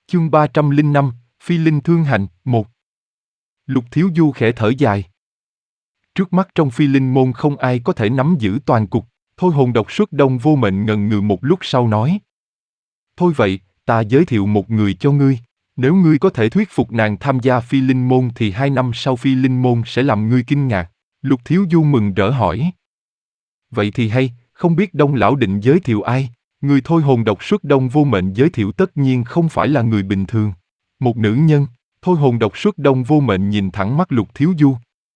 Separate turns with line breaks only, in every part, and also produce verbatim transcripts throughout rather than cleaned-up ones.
Chương ba trăm lẻ năm, Phi Linh Thương Hành, một. Lục Thiếu Du khẽ thở dài. Trước mắt trong Phi Linh môn không ai có thể nắm giữ toàn cục. Thôi Hồn Độc Xuất Đông Vô Mệnh ngần ngừ một lúc sau nói. Thôi vậy, ta giới thiệu một người cho ngươi. Nếu ngươi có thể thuyết phục nàng tham gia Phi Linh môn thì hai năm sau Phi Linh môn sẽ làm ngươi kinh ngạc. Lục Thiếu Du mừng rỡ hỏi. Vậy thì hay, không biết Đông lão định giới thiệu ai? Người Thôi Hồn Độc Xuất Đông Vô Mệnh giới thiệu tất nhiên không phải là người bình thường. Một nữ nhân. Thôi Hồn Độc Xuất Đông Vô Mệnh nhìn thẳng mắt Lục Thiếu Du.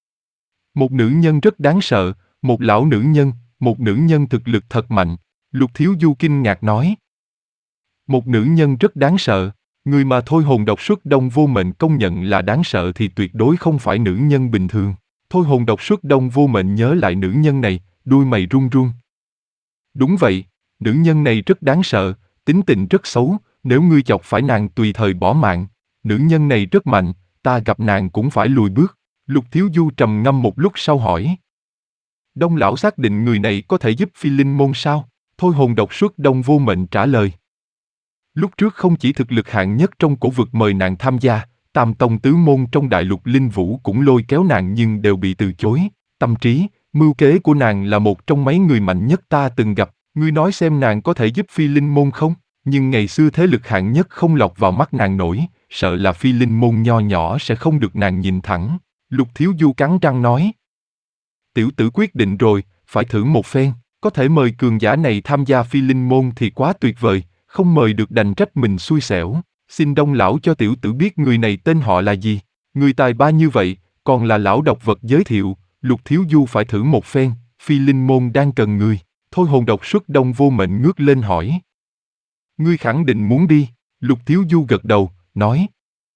Một nữ nhân rất đáng sợ, một lão nữ nhân, một nữ nhân thực lực thật mạnh. Lục Thiếu Du kinh ngạc nói. Một nữ nhân rất đáng sợ, người mà Thôi Hồn Độc Xuất Đông Vô Mệnh công nhận là đáng sợ thì tuyệt đối không phải nữ nhân bình thường. Thôi Hồn Độc Xuất Đông Vô Mệnh nhớ lại nữ nhân này, đuôi mày run run. Đúng vậy, nữ nhân này rất đáng sợ, tính tình rất xấu, nếu ngươi chọc phải nàng tùy thời bỏ mạng. Nữ nhân này rất mạnh, ta gặp nàng cũng phải lùi bước. Lục Thiếu Du trầm ngâm một lúc sau hỏi. Đông lão xác định người này có thể giúp Phi Linh môn sao? Thôi Hồn Độc Xuất Đông Vô Mệnh trả lời. Lúc trước không chỉ thực lực hạng nhất trong cổ vực mời nàng tham gia, tam tông tứ môn trong đại lục linh vũ cũng lôi kéo nàng nhưng đều bị từ chối. Tâm trí, mưu kế của nàng là một trong mấy người mạnh nhất ta từng gặp. Ngươi nói xem nàng có thể giúp Phi Linh môn không? Nhưng ngày xưa thế lực hạng nhất không lọt vào mắt nàng nổi, sợ là Phi Linh môn nho nhỏ sẽ không được nàng nhìn thẳng. Lục Thiếu Du cắn răng nói. Tiểu tử quyết định rồi, phải thử một phen, có thể mời cường giả này tham gia Phi Linh môn thì quá tuyệt vời, không mời được đành trách mình xui xẻo. Xin Đông lão cho tiểu tử biết người này tên họ là gì. Người tài ba như vậy, còn là lão độc vật giới thiệu, Lục Thiếu Du phải thử một phen, Phi Linh môn đang cần người. Thôi Hồn Độc Xuất Đông Vô Mệnh ngước lên hỏi. Ngươi khẳng định muốn đi? Lục Thiếu Du gật đầu, nói.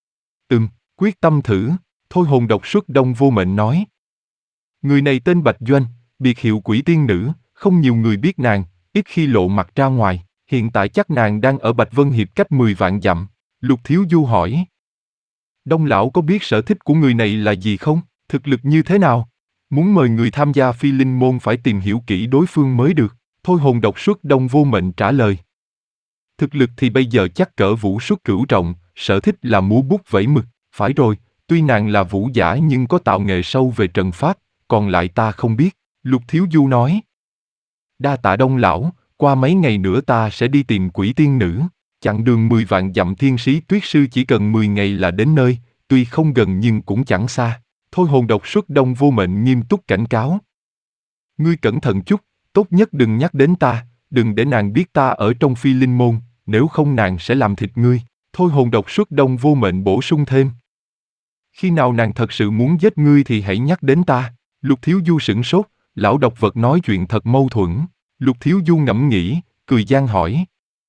Ừm, quyết tâm thử. Thôi Hồn Độc Xuất Đông Vô Mệnh nói. Người này tên Bạch Doanh, biệt hiệu Quỷ Tiên Nữ, không nhiều người biết nàng, ít khi lộ mặt ra ngoài. Hiện tại chắc nàng đang ở Bạch Vân Hiệp cách mười vạn dặm. Lục Thiếu Du hỏi. Đông lão có biết sở thích của người này là gì không? Thực lực như thế nào? Muốn mời người tham gia Phi Linh môn phải tìm hiểu kỹ đối phương mới được. Thôi Hồn Độc Xuất Đông Vô Mệnh trả lời. Thực lực thì bây giờ chắc cỡ vũ xuất cửu trọng, sở thích là múa bút vẩy mực. Phải rồi, tuy nàng là vũ giả nhưng có tạo nghệ sâu về trận pháp, còn lại ta không biết. Lục Thiếu Du nói. Đa tạ Đông lão, qua mấy ngày nữa ta sẽ đi tìm Quỷ Tiên Nữ. Chặng đường mười vạn dặm Thiên Sĩ Tuyết Sư chỉ cần mười ngày là đến nơi, tuy không gần nhưng cũng chẳng xa. Thôi Hồn Độc Xuất Đông Vô Mệnh nghiêm túc cảnh cáo. Ngươi cẩn thận chút, tốt nhất đừng nhắc đến ta, đừng để nàng biết ta ở trong Phi Linh môn, nếu không nàng sẽ làm thịt ngươi. Thôi Hồn Độc Xuất Đông Vô Mệnh bổ sung thêm. Khi nào nàng thật sự muốn giết ngươi thì hãy nhắc đến ta. Lục Thiếu Du sửng sốt, lão độc vật nói chuyện thật mâu thuẫn. Lục Thiếu Du ngẫm nghĩ, cười gian hỏi.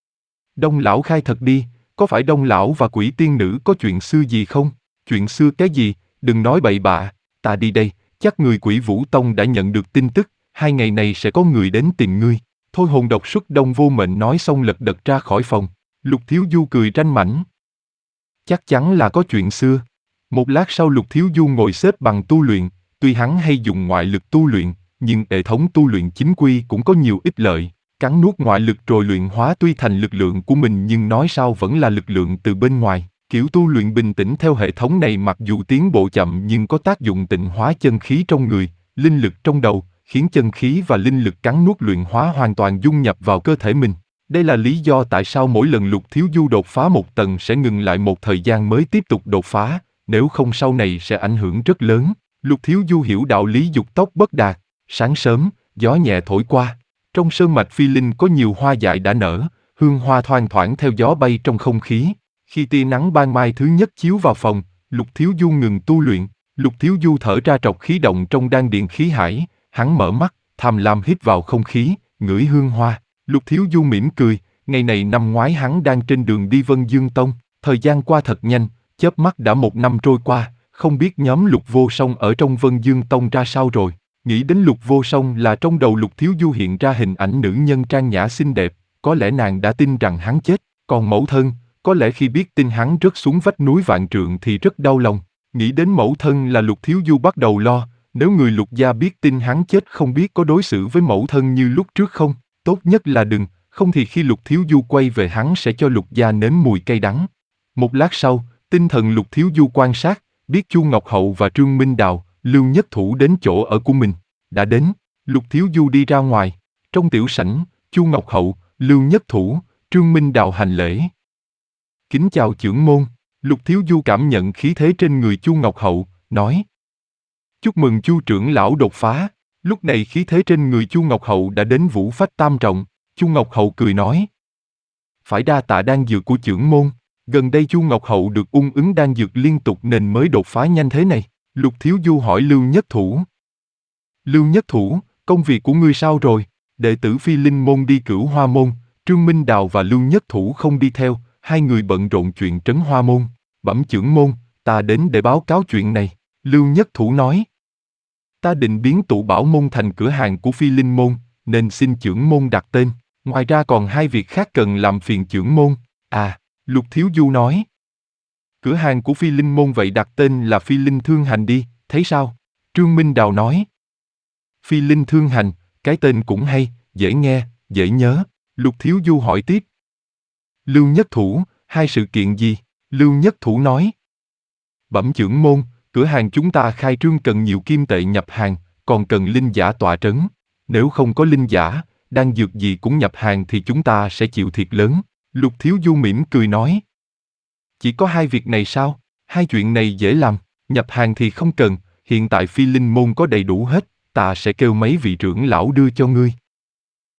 Đông lão khai thật đi, có phải Đông lão và Quỷ Tiên Nữ có chuyện xưa gì không? Chuyện xưa cái gì? Đừng nói bậy bạ, ta đi đây, chắc người Quỷ Vũ Tông đã nhận được tin tức, hai ngày này sẽ có người đến tìm ngươi. Thôi Hồn Độc Xuất Đông Vô Mệnh nói xong lật đật ra khỏi phòng. Lục Thiếu Du cười ranh mãnh. Chắc chắn là có chuyện xưa. Một lát sau Lục Thiếu Du ngồi xếp bằng tu luyện, tuy hắn hay dùng ngoại lực tu luyện, nhưng hệ thống tu luyện chính quy cũng có nhiều ích lợi. Cắn nuốt ngoại lực rồi luyện hóa tuy thành lực lượng của mình nhưng nói sao vẫn là lực lượng từ bên ngoài. Kiểu tu luyện bình tĩnh theo hệ thống này mặc dù tiến bộ chậm nhưng có tác dụng tịnh hóa chân khí trong người, linh lực trong đầu, khiến chân khí và linh lực cắn nuốt luyện hóa hoàn toàn dung nhập vào cơ thể mình. Đây là lý do tại sao mỗi lần Lục Thiếu Du đột phá một tầng sẽ ngừng lại một thời gian mới tiếp tục đột phá, nếu không sau này sẽ ảnh hưởng rất lớn. Lục Thiếu Du hiểu đạo lý dục tốc bất đạt. Sáng sớm, gió nhẹ thổi qua. Trong sơn mạch Phi Linh có nhiều hoa dại đã nở, hương hoa thoang thoảng theo gió bay trong không khí. Khi tia nắng ban mai thứ nhất chiếu vào phòng, Lục Thiếu Du ngừng tu luyện. Lục Thiếu Du thở ra trọc khí động trong đan điền khí hải, hắn mở mắt, tham lam hít vào không khí, ngửi hương hoa. Lục Thiếu Du mỉm cười, ngày này năm ngoái hắn đang trên đường đi Vân Dương Tông, thời gian qua thật nhanh, chớp mắt đã một năm trôi qua, không biết nhóm Lục Vô Song ở trong Vân Dương Tông ra sao rồi. Nghĩ đến Lục Vô Song là trong đầu Lục Thiếu Du hiện ra hình ảnh nữ nhân trang nhã xinh đẹp, có lẽ nàng đã tin rằng hắn chết, còn mẫu thân, có lẽ khi biết tin hắn rớt xuống vách núi vạn trượng thì rất đau lòng. Nghĩ đến mẫu thân là Lục Thiếu Du bắt đầu lo, nếu người Lục gia biết tin hắn chết không biết có đối xử với mẫu thân như lúc trước không, tốt nhất là đừng, không thì khi Lục Thiếu Du quay về hắn sẽ cho Lục gia nếm mùi cay đắng. Một lát sau, tinh thần Lục Thiếu Du quan sát, biết Chu Ngọc Hậu và Trương Minh Đào, Lưu Nhất Thủ đến chỗ ở của mình. Đã đến, Lục Thiếu Du đi ra ngoài. Trong tiểu sảnh, Chu Ngọc Hậu, Lưu Nhất Thủ, Trương Minh Đào hành lễ. Kính chào chưởng môn. Lục Thiếu Du cảm nhận khí thế trên người Chu Ngọc Hậu, nói: Chúc mừng Chu trưởng lão đột phá. Lúc này khí thế trên người Chu Ngọc Hậu đã đến vũ phách tam trọng. Chu Ngọc Hậu cười nói: Phải đa tạ đan dược của chưởng môn. Gần đây Chu Ngọc Hậu được ung ứng đan dược liên tục nên mới đột phá nhanh thế này. Lục Thiếu Du hỏi Lưu Nhất Thủ: Lưu Nhất Thủ, công việc của ngươi sao rồi? Đệ tử Phi Linh môn đi Cửu Hoa môn, Trương Minh Đào và Lưu Nhất Thủ không đi theo, hai người bận rộn chuyện trấn Hoa môn. Bẩm chưởng môn, ta đến để báo cáo chuyện này. Lưu Nhất Thủ nói: Ta định biến tụ bảo môn thành cửa hàng của Phi Linh môn, nên xin chưởng môn đặt tên. Ngoài ra còn hai việc khác cần làm phiền chưởng môn. À, Lục Thiếu Du nói: Cửa hàng của Phi Linh môn vậy đặt tên là Phi Linh Thương Hành đi, thấy sao? Trương Minh Đào nói: Phi Linh Thương Hành, cái tên cũng hay, dễ nghe, dễ nhớ. Lục Thiếu Du hỏi tiếp: Lưu Nhất Thủ, hai sự kiện gì? Lưu Nhất Thủ nói: Bẩm chưởng môn, cửa hàng chúng ta khai trương cần nhiều kim tệ nhập hàng, còn cần linh giả tọa trấn. Nếu không có linh giả, đan dược gì cũng nhập hàng thì chúng ta sẽ chịu thiệt lớn. Lục Thiếu Du mỉm cười nói: Chỉ có hai việc này sao? Hai chuyện này dễ làm, nhập hàng thì không cần, hiện tại Phi Linh môn có đầy đủ hết, ta sẽ kêu mấy vị trưởng lão đưa cho ngươi.